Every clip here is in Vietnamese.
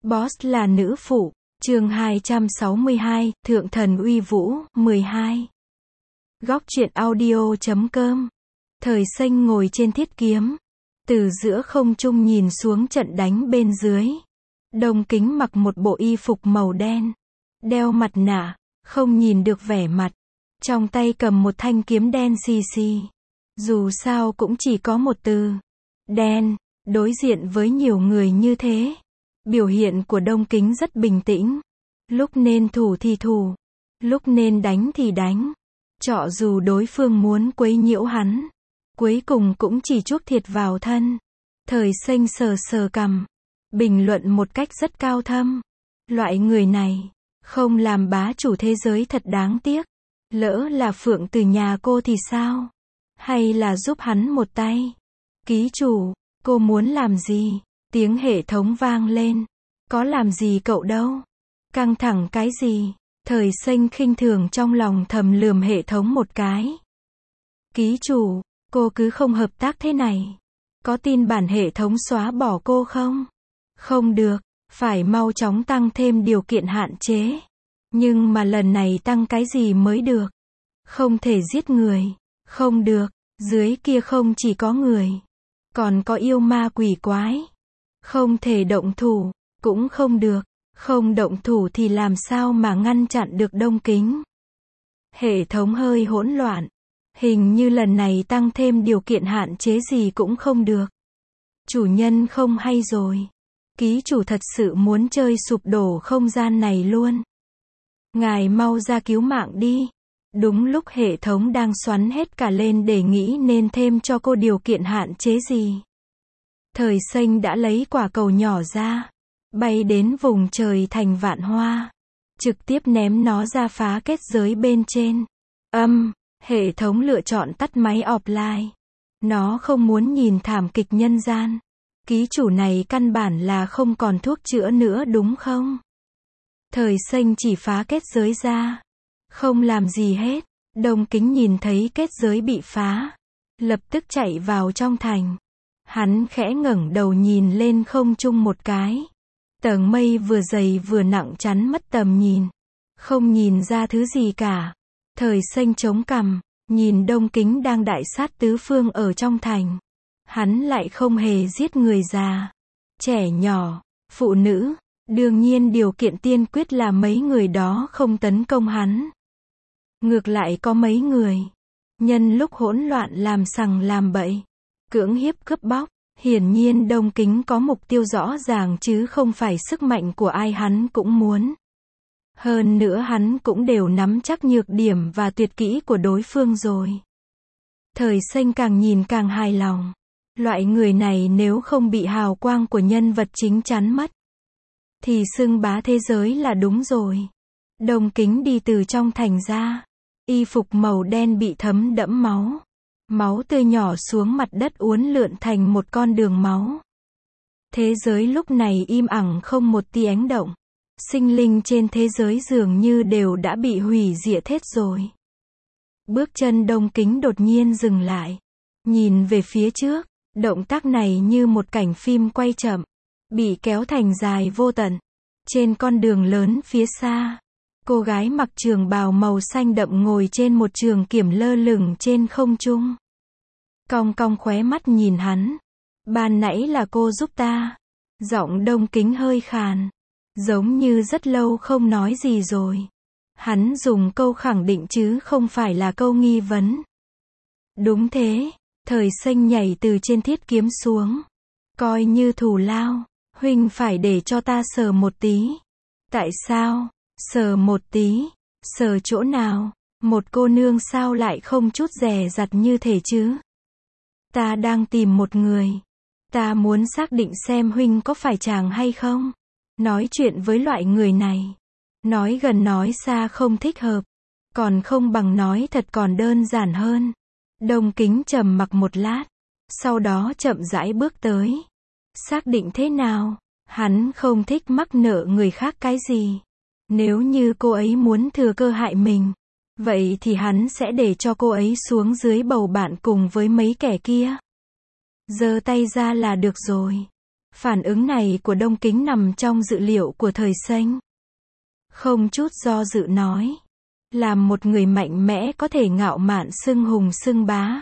Boss là nữ phụ. Chương 262, Thượng thần uy vũ, 12. Góc truyện audio.com. Thời Xanh ngồi trên thiết kiếm, từ giữa không trung nhìn xuống trận đánh bên dưới. Đông Kính mặc một bộ y phục màu đen, đeo mặt nạ, không nhìn được vẻ mặt. Trong tay cầm một thanh kiếm đen xì xì. Dù sao cũng chỉ có một từ, đen. Đối diện với nhiều người như thế, biểu hiện của Đông Kính rất bình tĩnh. Lúc nên thủ thì thủ, lúc nên đánh thì đánh. Chọ dù đối phương muốn quấy nhiễu hắn, cuối cùng cũng chỉ chuốc thiệt vào thân. Thời Xanh sờ sờ cằm, bình luận một cách rất cao thâm. Loại người này, không làm bá chủ thế giới thật đáng tiếc. Lỡ là Phượng từ nhà cô thì sao? Hay là giúp hắn một tay? Ký chủ, cô muốn làm gì? Tiếng hệ thống vang lên. Có làm gì cậu đâu? Căng thẳng cái gì? Thời Xanh khinh thường trong lòng thầm lườm hệ thống một cái. Ký chủ, cô cứ không hợp tác thế này. Có tin bản hệ thống xóa bỏ cô không? Không được, phải mau chóng tăng thêm điều kiện hạn chế. Nhưng mà lần này tăng cái gì mới được? Không thể giết người. Không được, dưới kia không chỉ có người, còn có yêu ma quỷ quái. Không thể động thủ, cũng không được. Không động thủ thì làm sao mà ngăn chặn được Đông Kính? Hệ thống hơi hỗn loạn. Hình như lần này tăng thêm điều kiện hạn chế gì cũng không được. Chủ nhân không hay rồi. Ký chủ thật sự muốn chơi sụp đổ không gian này luôn. Ngài mau ra cứu mạng đi. Đúng lúc hệ thống đang xoắn hết cả lên để nghĩ nên thêm cho cô điều kiện hạn chế gì. Thời Xanh đã lấy quả cầu nhỏ ra, bay đến vùng trời thành vạn hoa, trực tiếp ném nó ra phá kết giới bên trên. Hệ thống lựa chọn tắt máy offline. Nó không muốn nhìn thảm kịch nhân gian. Ký chủ này căn bản là không còn thuốc chữa nữa đúng không? Thời Xanh chỉ phá kết giới ra, không làm gì hết. Đông Kính nhìn thấy kết giới bị phá, lập tức chạy vào trong thành. Hắn khẽ ngẩng đầu nhìn lên không trung một cái. Tầng mây vừa dày vừa nặng chắn mất tầm nhìn. Không nhìn ra thứ gì cả. Thời Xanh chống cằm, nhìn Đông Kính đang đại sát tứ phương ở trong thành. Hắn lại không hề giết người già, trẻ nhỏ, phụ nữ. Đương nhiên điều kiện tiên quyết là mấy người đó không tấn công hắn. Ngược lại có mấy người, nhân lúc hỗn loạn làm sằng làm bậy, cưỡng hiếp cướp bóc. Hiển nhiên Đông Kính có mục tiêu rõ ràng chứ không phải sức mạnh của ai hắn cũng muốn. Hơn nữa hắn cũng đều nắm chắc nhược điểm và tuyệt kỹ của đối phương rồi. Thời Xanh càng nhìn càng hài lòng. Loại người này nếu không bị hào quang của nhân vật chính chắn mất, thì xưng bá thế giới là đúng rồi. Đông Kính đi từ trong thành ra. Y phục màu đen bị thấm đẫm máu. Máu tươi nhỏ xuống mặt đất uốn lượn thành một con đường máu. Thế giới lúc này im ắng không một tia ánh động. Sinh linh trên thế giới dường như đều đã bị hủy diệt hết rồi. Bước chân Đông Kính đột nhiên dừng lại. Nhìn về phía trước, động tác này như một cảnh phim quay chậm, bị kéo thành dài vô tận. Trên con đường lớn phía xa, cô gái mặc trường bào màu xanh đậm ngồi trên một trường kiểm lơ lửng trên không trung. Cong cong khóe mắt nhìn hắn. Ban nãy là cô giúp ta. Giọng Đông Kính hơi khàn, giống như rất lâu không nói gì rồi. Hắn dùng câu khẳng định chứ không phải là câu nghi vấn. Đúng thế. Thời Xanh nhảy từ trên thiết kiếm xuống. Coi như thù lao, huynh phải để cho ta sờ một tí. Tại sao? Sờ một tí? Sờ chỗ nào? Một cô nương sao lại không chút dè dặt như thế chứ? Ta đang tìm một người. Ta muốn xác định xem huynh có phải chàng hay không. Nói chuyện với loại người này, nói gần nói xa không thích hợp. Còn không bằng nói thật còn đơn giản hơn. Đông Kính trầm mặc một lát, sau đó chậm rãi bước tới. Xác định thế nào? Hắn không thích mắc nợ người khác cái gì. Nếu như cô ấy muốn thừa cơ hại mình, vậy thì hắn sẽ để cho cô ấy xuống dưới bầu bạn cùng với mấy kẻ kia. Giơ tay ra là được rồi. Phản ứng này của Đông Kính nằm trong dự liệu của Thời Xanh. Không chút do dự nói. Làm một người mạnh mẽ có thể ngạo mạn xưng hùng xưng bá.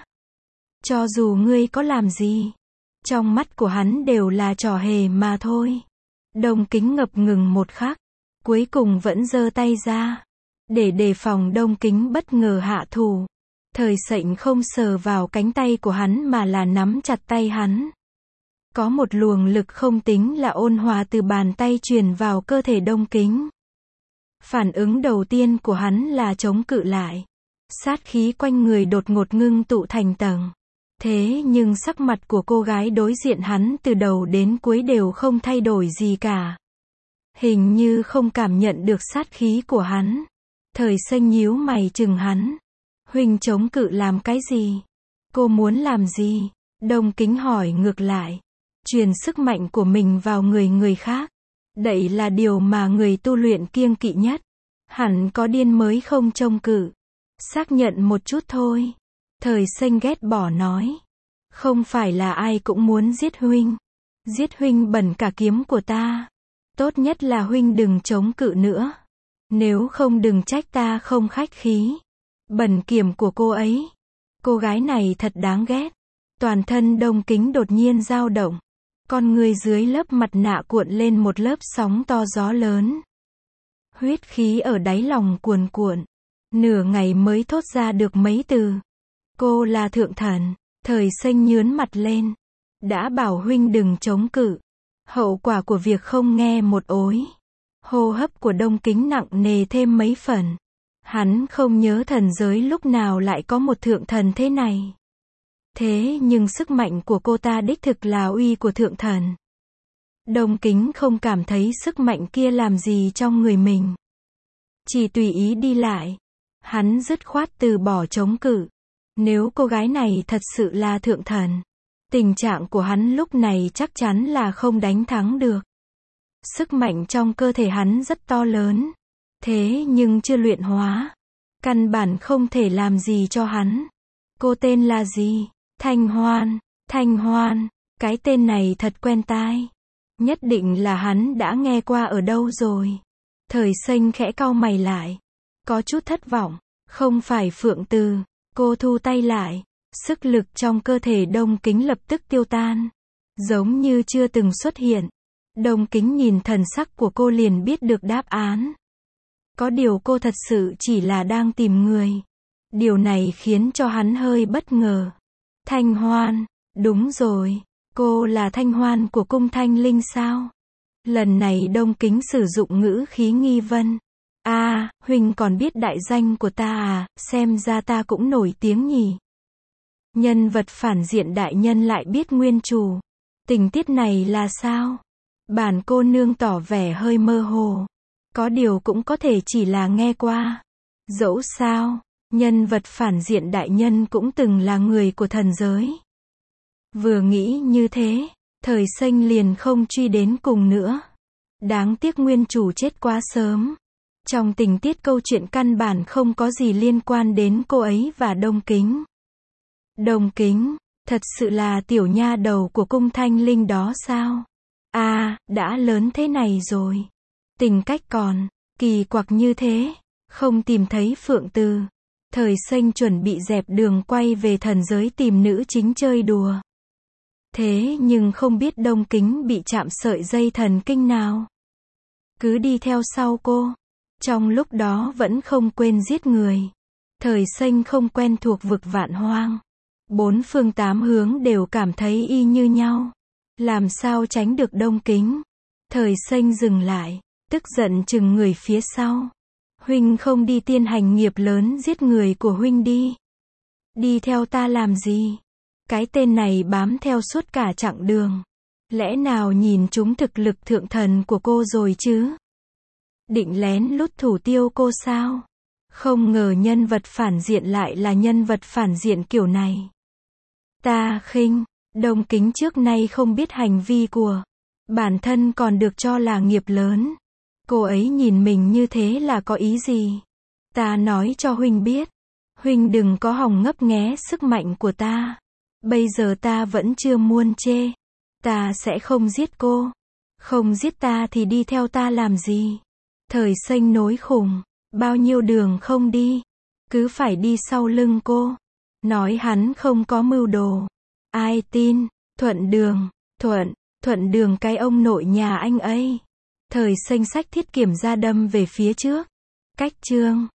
Cho dù ngươi có làm gì, trong mắt của hắn đều là trò hề mà thôi. Đông Kính ngập ngừng một khắc, cuối cùng vẫn giơ tay ra. Để đề phòng Đông Kính bất ngờ hạ thủ. Thời Xanh không sờ vào cánh tay của hắn mà là nắm chặt tay hắn. Có một luồng lực không tính là ôn hòa từ bàn tay truyền vào cơ thể Đông Kính. Phản ứng đầu tiên của hắn là chống cự lại. Sát khí quanh người đột ngột ngưng tụ thành tầng. Thế nhưng sắc mặt của cô gái đối diện hắn từ đầu đến cuối đều không thay đổi gì cả. Hình như không cảm nhận được sát khí của hắn. Thời Xanh nhíu mày chừng hắn. Huynh chống cự làm cái gì? Cô muốn làm gì? Đông Kính hỏi ngược lại. Truyền sức mạnh của mình vào người khác. Đây là điều mà người tu luyện kiêng kỵ nhất. Hẳn có điên mới không trông cự. Xác nhận một chút thôi. Thời Xanh ghét bỏ nói. Không phải là ai cũng muốn giết huynh. Giết huynh bẩn cả kiếm của ta. Tốt nhất là huynh đừng chống cự nữa. Nếu không đừng trách ta không khách khí. Bẩn kiếm của cô ấy. Cô gái này thật đáng ghét. Toàn thân Đông Kính đột nhiên dao động. Con người dưới lớp mặt nạ cuộn lên một lớp sóng to gió lớn. Huyết khí ở đáy lòng cuồn cuộn. Nửa ngày mới thốt ra được mấy từ. Cô là thượng thần. Thời Xanh nhướn mặt lên. Đã bảo huynh đừng chống cự. Hậu quả của việc không nghe một ối. Hô hấp của Đông Kính nặng nề thêm mấy phần. Hắn không nhớ thần giới lúc nào lại có một thượng thần thế này. Thế nhưng sức mạnh của cô ta đích thực là uy của thượng thần. Đông Kính không cảm thấy sức mạnh kia làm gì trong người mình. Chỉ tùy ý đi lại. Hắn dứt khoát từ bỏ chống cự. Nếu cô gái này thật sự là thượng thần, tình trạng của hắn lúc này chắc chắn là không đánh thắng được. Sức mạnh trong cơ thể hắn rất to lớn. Thế nhưng chưa luyện hóa. Căn bản không thể làm gì cho hắn. Cô tên là gì? Thanh Hoan. Thanh Hoan. Cái tên này thật quen tai. Nhất định là hắn đã nghe qua ở đâu rồi. Thời Xanh khẽ cau mày lại. Có chút thất vọng. Không phải Phượng Từ. Cô thu tay lại. Sức lực trong cơ thể Đông Kính lập tức tiêu tan. Giống như chưa từng xuất hiện. Đông Kính nhìn thần sắc của cô liền biết được đáp án. Có điều cô thật sự chỉ là đang tìm người. Điều này khiến cho hắn hơi bất ngờ. Thanh Hoan. Đúng rồi. Cô là Thanh Hoan của cung Thanh Linh sao? Lần này Đông Kính sử dụng ngữ khí nghi vấn. Huynh còn biết đại danh của ta à, xem ra ta cũng nổi tiếng nhỉ. Nhân vật phản diện đại nhân lại biết nguyên chủ. Tình tiết này là sao? Bản cô nương tỏ vẻ hơi mơ hồ. Có điều cũng có thể chỉ là nghe qua. Dẫu sao, nhân vật phản diện đại nhân cũng từng là người của thần giới. Vừa nghĩ như thế, Thời Xanh liền không truy đến cùng nữa. Đáng tiếc nguyên chủ chết quá sớm. Trong tình tiết câu chuyện căn bản không có gì liên quan đến cô ấy và Đông Kính. Đông Kính, thật sự là tiểu nha đầu của cung Thanh Linh đó sao? Đã lớn thế này rồi. Tình cách còn kỳ quặc như thế, không tìm thấy Phượng Từ. Thời Xanh chuẩn bị dẹp đường quay về thần giới tìm nữ chính chơi đùa. Thế nhưng không biết Đông Kính bị chạm sợi dây thần kinh nào. Cứ đi theo sau cô. Trong lúc đó vẫn không quên giết người. Thời Xanh không quen thuộc vực vạn hoang. Bốn phương tám hướng đều cảm thấy y như nhau. Làm sao tránh được Đông Kính? Thời Xanh dừng lại, tức giận chừng người phía sau. Huynh không đi tiên hành nghiệp lớn giết người của huynh đi. Đi theo ta làm gì? Cái tên này bám theo suốt cả chặng đường. Lẽ nào nhìn trúng thực lực thượng thần của cô rồi chứ? Định lén lút thủ tiêu cô sao? Không ngờ nhân vật phản diện lại là nhân vật phản diện kiểu này. Ta khinh. Đông Kính trước nay không biết hành vi của bản thân còn được cho là nghiệp lớn. Cô ấy nhìn mình như thế là có ý gì? Ta nói cho huynh biết. Huynh đừng có hòng ngấp nghé sức mạnh của ta. Bây giờ ta vẫn chưa muôn chê. Ta sẽ không giết cô. Không giết ta thì đi theo ta làm gì? Thời Xanh nối khùng. Bao nhiêu đường không đi. Cứ phải đi sau lưng cô. Nói hắn không có mưu đồ. Ai tin? Thuận Đường. Thuận Đường cái ông nội nhà anh ấy. Thời Xanh xách thiết kiểm ra đâm về phía trước. Cách chương.